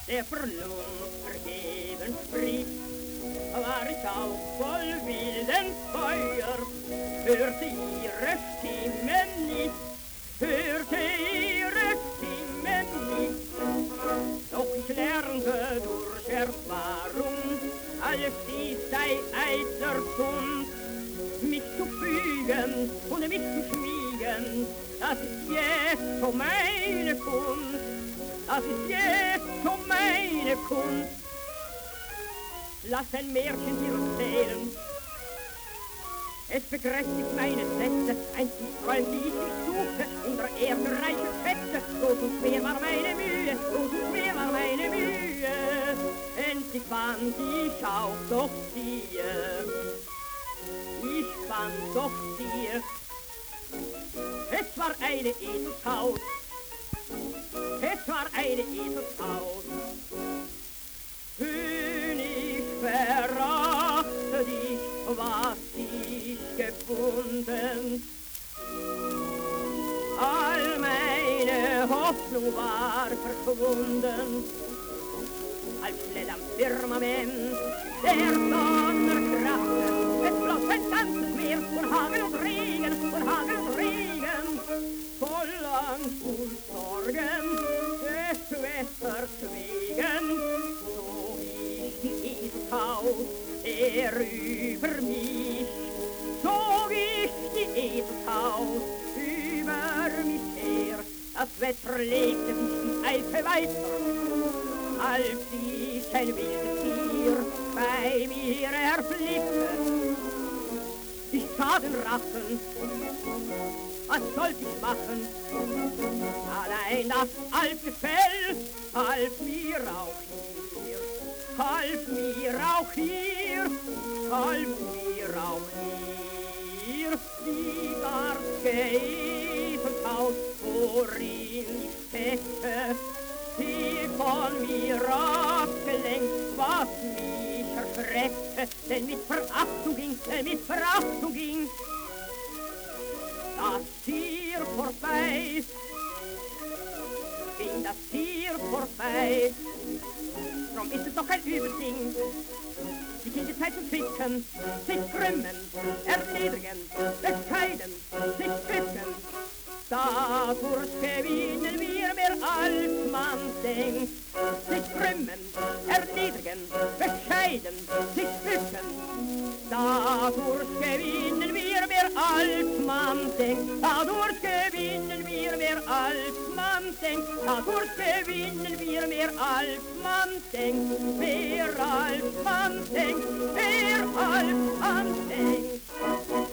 der Vernunft vergeben spricht, war ich auch voll wilden Feuer, hörte ihre Stimme nicht, hörte ihre Stimme nicht. Doch ich lernte durch Erfahrung, alles dies sei eitler Kunst, mich zu fügen und mich zu schmiegen, das ist jetzt so meine Kunst, das ist jetzt so meine Kunst. Lass ein Märchen dir erzählen, es bekräftigt meine Sätze, einst träumt die ich suchte, unter Erde reiche Schätze, groß und schwer war meine Mühe, groß und schwer war meine Mühe, endlich fand ich auch doch dir, ich fand doch dir, es war eine Eselshaut, es war eine Eselshaut, König verachte dich, was ich gefunden, all meine Hoffnung war verschwunden, als schnell am Firmament der Donnerkraft, es floss ein ganzes Meer von Hagel und Regen, von Hagel und Regen, voll Angst und Sorgen, des Wetters wegen, so ich die Eselshaut, der über mich, zog ich die Eselshaut über mich her, das Wetter legte sich die Eife weiter, als ich ein wildes Tier bei mir erblickte. Ich sah den Rachen, was sollte ich machen? Allein das alte Fell half mir auch hier, half mir auch hier, half mir auch hier. Die garstige Eselshaut, worin ich steckte, die von mir abgelenkt, was mich erschreckte, denn mit Verachtung ging, das Tier vorbei, ging das Tier vorbei. Drum ist es doch ein Übelding, sich in die Zeit zu ficken, sich krümmen, erniedrigen, bescheiden, sich bücken. Dadurch gewinnen wir mehr als man denkt, sich krümmen, erniedrigen, bescheiden, sich bücken. Dadurch gewinnen wir mehr als man denkt, dadurch gewinnen wir mehr als man denkt, dadurch gewinnen wir mehr als man denkt, mehr als man denkt, mehr als man denkt.